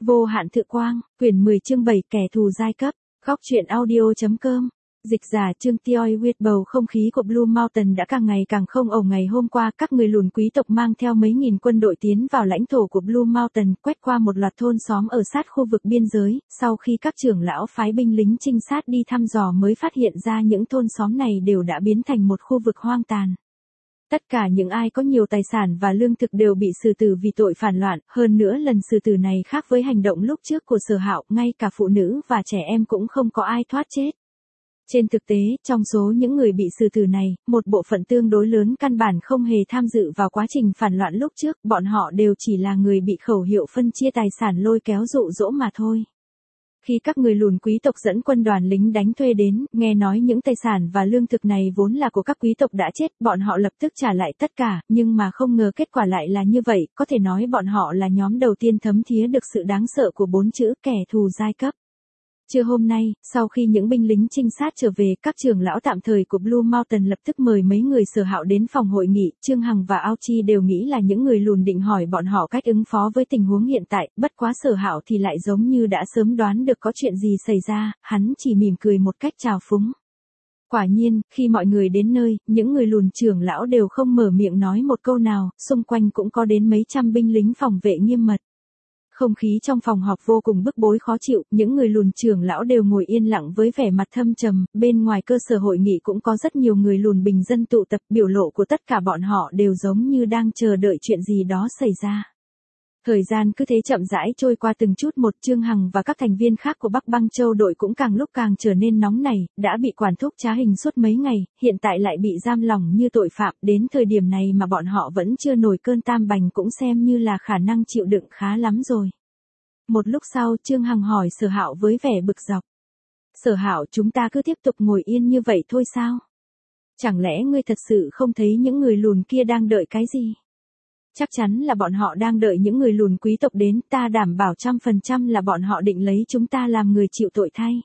Vô hạn thự quang, quyển 10 chương 7 kẻ thù giai cấp, góc truyện audio.com. Dịch giả Trương Tioi Huyết. Bầu không khí của Blue Mountain đã càng ngày càng không ổn. Ngày hôm qua, các người lùn quý tộc mang theo mấy nghìn quân đội tiến vào lãnh thổ của Blue Mountain, quét qua một loạt thôn xóm ở sát khu vực biên giới. Sau khi các trưởng lão phái binh lính trinh sát đi thăm dò mới phát hiện ra những thôn xóm này đều đã biến thành một khu vực hoang tàn. Tất cả những ai có nhiều tài sản và lương thực đều bị xử tử vì tội phản loạn, hơn nữa lần xử tử này khác với hành động lúc trước của Sở Hạo, ngay cả phụ nữ và trẻ em cũng không có ai thoát chết. Trên thực tế, trong số những người bị xử tử này, một bộ phận tương đối lớn căn bản không hề tham dự vào quá trình phản loạn lúc trước, bọn họ đều chỉ là người bị khẩu hiệu phân chia tài sản lôi kéo dụ dỗ mà thôi. Khi các người lùn quý tộc dẫn quân đoàn lính đánh thuê đến, nghe nói những tài sản và lương thực này vốn là của các quý tộc đã chết, bọn họ lập tức trả lại tất cả, nhưng mà không ngờ kết quả lại là như vậy, có thể nói bọn họ là nhóm đầu tiên thấm thía được sự đáng sợ của 4 chữ kẻ thù giai cấp. Trưa hôm nay, sau khi những binh lính trinh sát trở về, các trưởng lão tạm thời của Blue Mountain lập tức mời mấy người Sở Hạo đến phòng hội nghị. Trương Hằng và Ao Chi đều nghĩ là những người lùn định hỏi bọn họ cách ứng phó với tình huống hiện tại, bất quá Sở Hạo thì lại giống như đã sớm đoán được có chuyện gì xảy ra, hắn chỉ mỉm cười một cách trào phúng. Quả nhiên, khi mọi người đến nơi, những người lùn trưởng lão đều không mở miệng nói một câu nào, xung quanh cũng có đến mấy trăm binh lính phòng vệ nghiêm mật. Không khí trong phòng họp vô cùng bức bối khó chịu, những người lùn trưởng lão đều ngồi yên lặng với vẻ mặt thâm trầm, bên ngoài cơ sở hội nghị cũng có rất nhiều người lùn bình dân tụ tập, biểu lộ của tất cả bọn họ đều giống như đang chờ đợi chuyện gì đó xảy ra. Thời gian cứ thế chậm rãi trôi qua từng chút một. Trương Hằng và các thành viên khác của Bắc Băng Châu đội cũng càng lúc càng trở nên nóng nảy, đã bị quản thúc trá hình suốt mấy ngày, hiện tại lại bị giam lỏng như tội phạm, đến thời điểm này mà bọn họ vẫn chưa nổi cơn tam bành cũng xem như là khả năng chịu đựng khá lắm rồi. Một lúc sau, Trương Hằng hỏi Sở Hạo với vẻ bực dọc. Sở Hạo, chúng ta cứ tiếp tục ngồi yên như vậy thôi sao? Chẳng lẽ ngươi thật sự không thấy những người lùn kia đang đợi cái gì? Chắc chắn là bọn họ đang đợi những người lùn quý tộc đến, ta đảm bảo 100% là bọn họ định lấy chúng ta làm người chịu tội thay.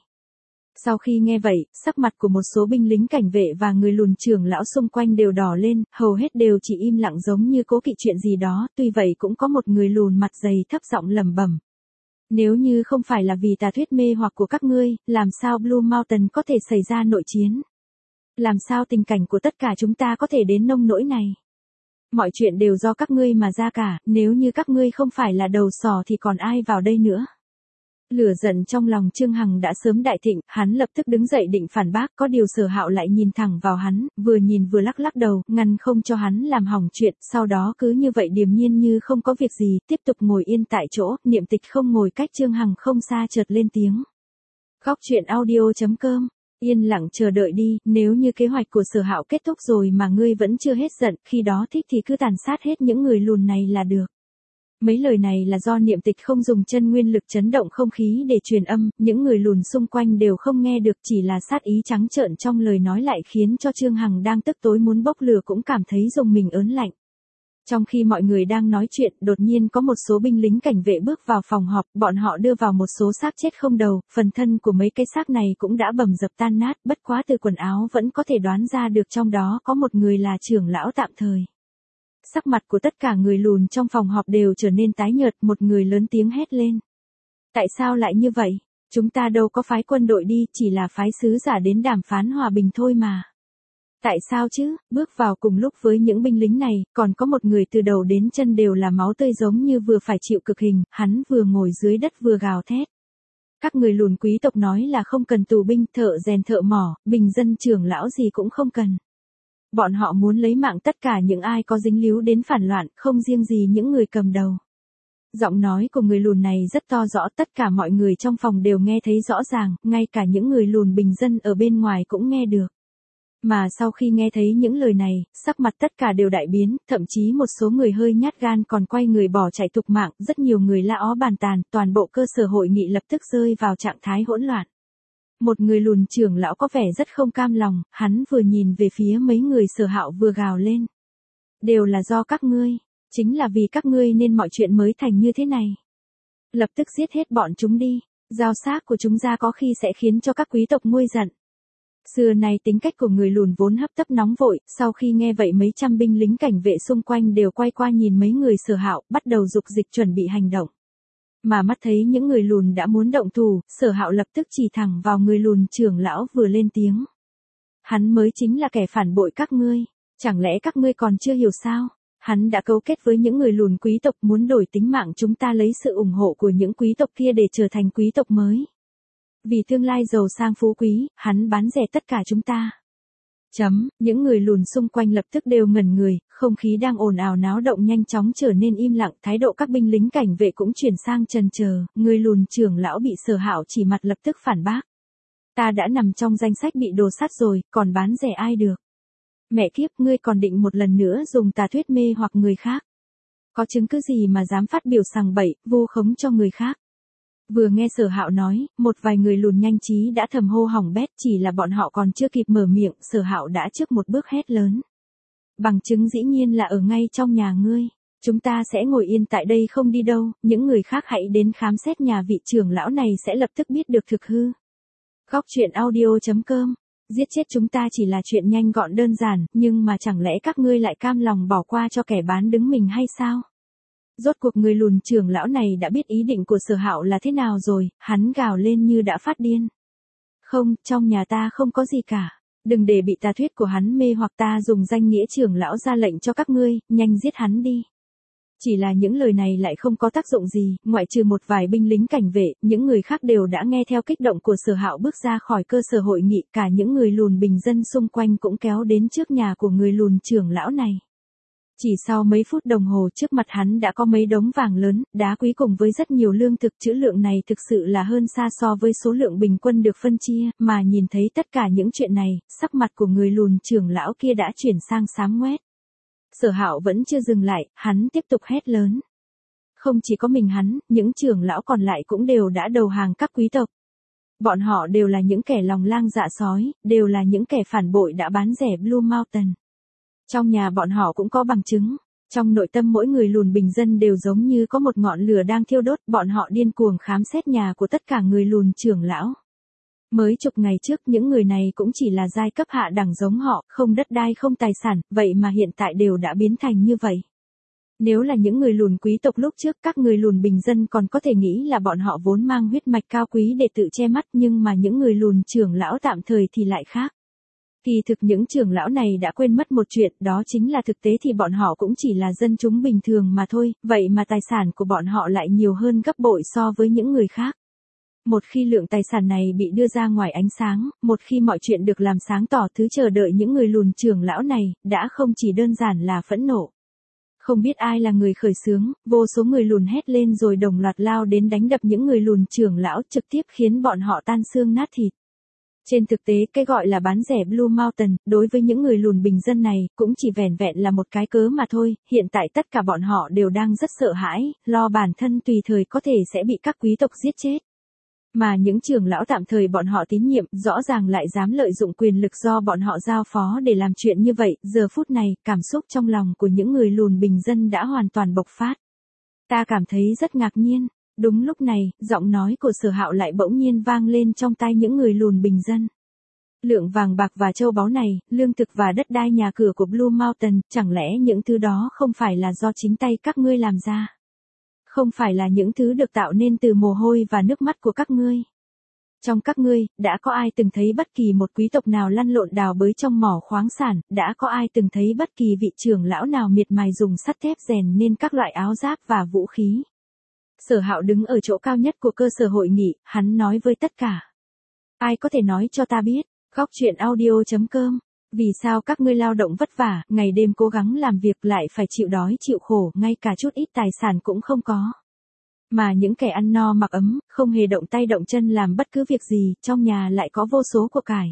Sau khi nghe vậy, sắc mặt của một số binh lính cảnh vệ và người lùn trưởng lão xung quanh đều đỏ lên, hầu hết đều chỉ im lặng giống như cố kỵ chuyện gì đó, tuy vậy cũng có một người lùn mặt dày thấp giọng lẩm bẩm. Nếu như không phải là vì tà thuyết mê hoặc của các ngươi, làm sao Blue Mountain có thể xảy ra nội chiến? Làm sao tình cảnh của tất cả chúng ta có thể đến nông nỗi này? Mọi chuyện đều do các ngươi mà ra cả, nếu như các ngươi không phải là đầu sò thì còn ai vào đây nữa? Lửa giận trong lòng Trương Hằng đã sớm đại thịnh, hắn lập tức đứng dậy định phản bác, có điều Sở Hạo lại nhìn thẳng vào hắn, vừa nhìn vừa lắc lắc đầu, ngăn không cho hắn làm hỏng chuyện, sau đó cứ như vậy điềm nhiên như không có việc gì, tiếp tục ngồi yên tại chỗ. Niệm Tịch không ngồi cách Trương Hằng không xa chợt lên tiếng. Góc truyện audio.com. Yên lặng chờ đợi đi, nếu như kế hoạch của Sở Hạo kết thúc rồi mà ngươi vẫn chưa hết giận, khi đó thích thì cứ tàn sát hết những người lùn này là được. Mấy lời này là do Niệm Tịch không dùng chân nguyên lực chấn động không khí để truyền âm, những người lùn xung quanh đều không nghe được, chỉ là sát ý trắng trợn trong lời nói lại khiến cho Trương Hằng đang tức tối muốn bốc lửa cũng cảm thấy rùng mình ớn lạnh. Trong khi mọi người đang nói chuyện, đột nhiên có một số binh lính cảnh vệ bước vào phòng họp, bọn họ đưa vào một số xác chết không đầu, phần thân của mấy cái xác này cũng đã bầm dập tan nát, bất quá từ quần áo vẫn có thể đoán ra được trong đó có một người là trưởng lão tạm thời. Sắc mặt của tất cả người lùn trong phòng họp đều trở nên tái nhợt, một người lớn tiếng hét lên. Tại sao lại như vậy? Chúng ta đâu có phái quân đội đi, chỉ là phái sứ giả đến đàm phán hòa bình thôi mà. Tại sao chứ? Bước vào cùng lúc với những binh lính này, còn có một người từ đầu đến chân đều là máu tươi giống như vừa phải chịu cực hình, hắn vừa ngồi dưới đất vừa gào thét. Các người lùn quý tộc nói là không cần tù binh, thợ rèn thợ mỏ, bình dân trưởng lão gì cũng không cần. Bọn họ muốn lấy mạng tất cả những ai có dính líu đến phản loạn, không riêng gì những người cầm đầu. Giọng nói của người lùn này rất to rõ, tất cả mọi người trong phòng đều nghe thấy rõ ràng, ngay cả những người lùn bình dân ở bên ngoài cũng nghe được. Mà sau khi nghe thấy những lời này, sắc mặt tất cả đều đại biến, thậm chí một số người hơi nhát gan còn quay người bỏ chạy thục mạng, rất nhiều người la ó bàn tàn, toàn bộ cơ sở hội nghị lập tức rơi vào trạng thái hỗn loạn. Một người lùn trưởng lão có vẻ rất không cam lòng, hắn vừa nhìn về phía mấy người Sở Hạo vừa gào lên. Đều là do các ngươi, chính là vì các ngươi nên mọi chuyện mới thành như thế này. Lập tức giết hết bọn chúng đi, giao xác của chúng ra có khi sẽ khiến cho các quý tộc nguôi giận. Xưa nay tính cách của người lùn vốn hấp tấp nóng vội, sau khi nghe vậy mấy trăm binh lính cảnh vệ xung quanh đều quay qua nhìn mấy người Sở Hạo, bắt đầu dục dịch chuẩn bị hành động. Mà mắt thấy những người lùn đã muốn động thủ, Sở Hạo lập tức chỉ thẳng vào người lùn trưởng lão vừa lên tiếng. Hắn mới chính là kẻ phản bội các ngươi, chẳng lẽ các ngươi còn chưa hiểu sao? Hắn đã cấu kết với những người lùn quý tộc muốn đổi tính mạng chúng ta lấy sự ủng hộ của những quý tộc kia để trở thành quý tộc mới. Vì tương lai giàu sang phú quý, hắn bán rẻ tất cả chúng ta. Những người lùn xung quanh lập tức đều ngẩn người, không khí đang ồn ào náo động nhanh chóng trở nên im lặng, thái độ các binh lính cảnh vệ cũng chuyển sang chần chờ, người lùn trưởng lão bị Sở Hạo chỉ mặt lập tức phản bác. Ta đã nằm trong danh sách bị đồ sắt rồi, còn bán rẻ ai được. Mẹ kiếp, ngươi còn định một lần nữa dùng tà thuyết mê hoặc người khác. Có chứng cứ gì mà dám phát biểu sằng bậy, vu khống cho người khác. Vừa nghe Sở Hạo nói, một vài người lùn nhanh trí đã thầm hô hỏng bét, chỉ là bọn họ còn chưa kịp mở miệng, Sở Hạo đã trước một bước hét lớn. Bằng chứng dĩ nhiên là ở ngay trong nhà ngươi. Chúng ta sẽ ngồi yên tại đây không đi đâu, những người khác hãy đến khám xét nhà vị trưởng lão này sẽ lập tức biết được thực hư. Góc truyện audio.com. Giết chết chúng ta chỉ là chuyện nhanh gọn đơn giản, nhưng mà chẳng lẽ các ngươi lại cam lòng bỏ qua cho kẻ bán đứng mình hay sao? Rốt cuộc người lùn trưởng lão này đã biết ý định của Sở Hạo là thế nào rồi, hắn gào lên như đã phát điên. Không, trong nhà ta không có gì cả. Đừng để bị tà thuyết của hắn mê hoặc, ta dùng danh nghĩa trưởng lão ra lệnh cho các ngươi, nhanh giết hắn đi. Chỉ là những lời này lại không có tác dụng gì, ngoại trừ một vài binh lính cảnh vệ, những người khác đều đã nghe theo kích động của Sở Hạo bước ra khỏi cơ sở hội nghị, cả những người lùn bình dân xung quanh cũng kéo đến trước nhà của người lùn trưởng lão này. Chỉ sau mấy phút đồng hồ trước mặt hắn đã có mấy đống vàng lớn, đá quý cùng với rất nhiều lương thực, trữ lượng này thực sự là hơn xa so với số lượng bình quân được phân chia, mà nhìn thấy tất cả những chuyện này, sắc mặt của người lùn trưởng lão kia đã chuyển sang xám ngoét. Sở Hạo vẫn chưa dừng lại, hắn tiếp tục hét lớn. Không chỉ có mình hắn, những trưởng lão còn lại cũng đều đã đầu hàng các quý tộc. Bọn họ đều là những kẻ lòng lang dạ sói, đều là những kẻ phản bội đã bán rẻ Blue Mountain. Trong nhà bọn họ cũng có bằng chứng. Trong nội tâm mỗi người lùn bình dân đều giống như có một ngọn lửa đang thiêu đốt, bọn họ điên cuồng khám xét nhà của tất cả người lùn trưởng lão. Mới chục ngày trước những người này cũng chỉ là giai cấp hạ đẳng giống họ, không đất đai không tài sản, vậy mà hiện tại đều đã biến thành như vậy. Nếu là những người lùn quý tộc lúc trước, các người lùn bình dân còn có thể nghĩ là bọn họ vốn mang huyết mạch cao quý để tự che mắt, nhưng mà những người lùn trưởng lão tạm thời thì lại khác. Kỳ thực những trưởng lão này đã quên mất một chuyện, đó chính là thực tế thì bọn họ cũng chỉ là dân chúng bình thường mà thôi, vậy mà tài sản của bọn họ lại nhiều hơn gấp bội so với những người khác. Một khi lượng tài sản này bị đưa ra ngoài ánh sáng, một khi mọi chuyện được làm sáng tỏ, thứ chờ đợi những người lùn trưởng lão này, đã không chỉ đơn giản là phẫn nộ. Không biết ai là người khởi xướng, vô số người lùn hét lên rồi đồng loạt lao đến đánh đập những người lùn trưởng lão, trực tiếp khiến bọn họ tan xương nát thịt. Trên thực tế, cái gọi là bán rẻ Blue Mountain, đối với những người lùn bình dân này, cũng chỉ vẻn vẹn là một cái cớ mà thôi, hiện tại tất cả bọn họ đều đang rất sợ hãi, lo bản thân tùy thời có thể sẽ bị các quý tộc giết chết. Mà những trưởng lão tạm thời bọn họ tín nhiệm, rõ ràng lại dám lợi dụng quyền lực do bọn họ giao phó để làm chuyện như vậy, giờ phút này, cảm xúc trong lòng của những người lùn bình dân đã hoàn toàn bộc phát. Ta cảm thấy rất ngạc nhiên. Đúng lúc này, giọng nói của Sở Hạo lại bỗng nhiên vang lên trong tai những người lùn bình dân. Lượng vàng bạc và châu báu này, lương thực và đất đai nhà cửa của Blue Mountain, chẳng lẽ những thứ đó không phải là do chính tay các ngươi làm ra? Không phải là những thứ được tạo nên từ mồ hôi và nước mắt của các ngươi? Trong các ngươi, đã có ai từng thấy bất kỳ một quý tộc nào lăn lộn đào bới trong mỏ khoáng sản, đã có ai từng thấy bất kỳ vị trưởng lão nào miệt mài dùng sắt thép rèn nên các loại áo giáp và vũ khí? Sở Hạo đứng ở chỗ cao nhất của cơ sở hội nghị, hắn nói với tất cả. Ai có thể nói cho ta biết, góc truyện audio.com, vì sao các ngươi lao động vất vả, ngày đêm cố gắng làm việc lại phải chịu đói chịu khổ, ngay cả chút ít tài sản cũng không có. Mà những kẻ ăn no mặc ấm, không hề động tay động chân làm bất cứ việc gì, trong nhà lại có vô số của cải.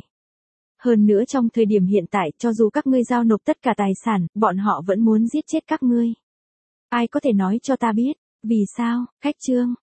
Hơn nữa trong thời điểm hiện tại, cho dù các ngươi giao nộp tất cả tài sản, bọn họ vẫn muốn giết chết các ngươi. Ai có thể nói cho ta biết? Vì sao? Khách chương.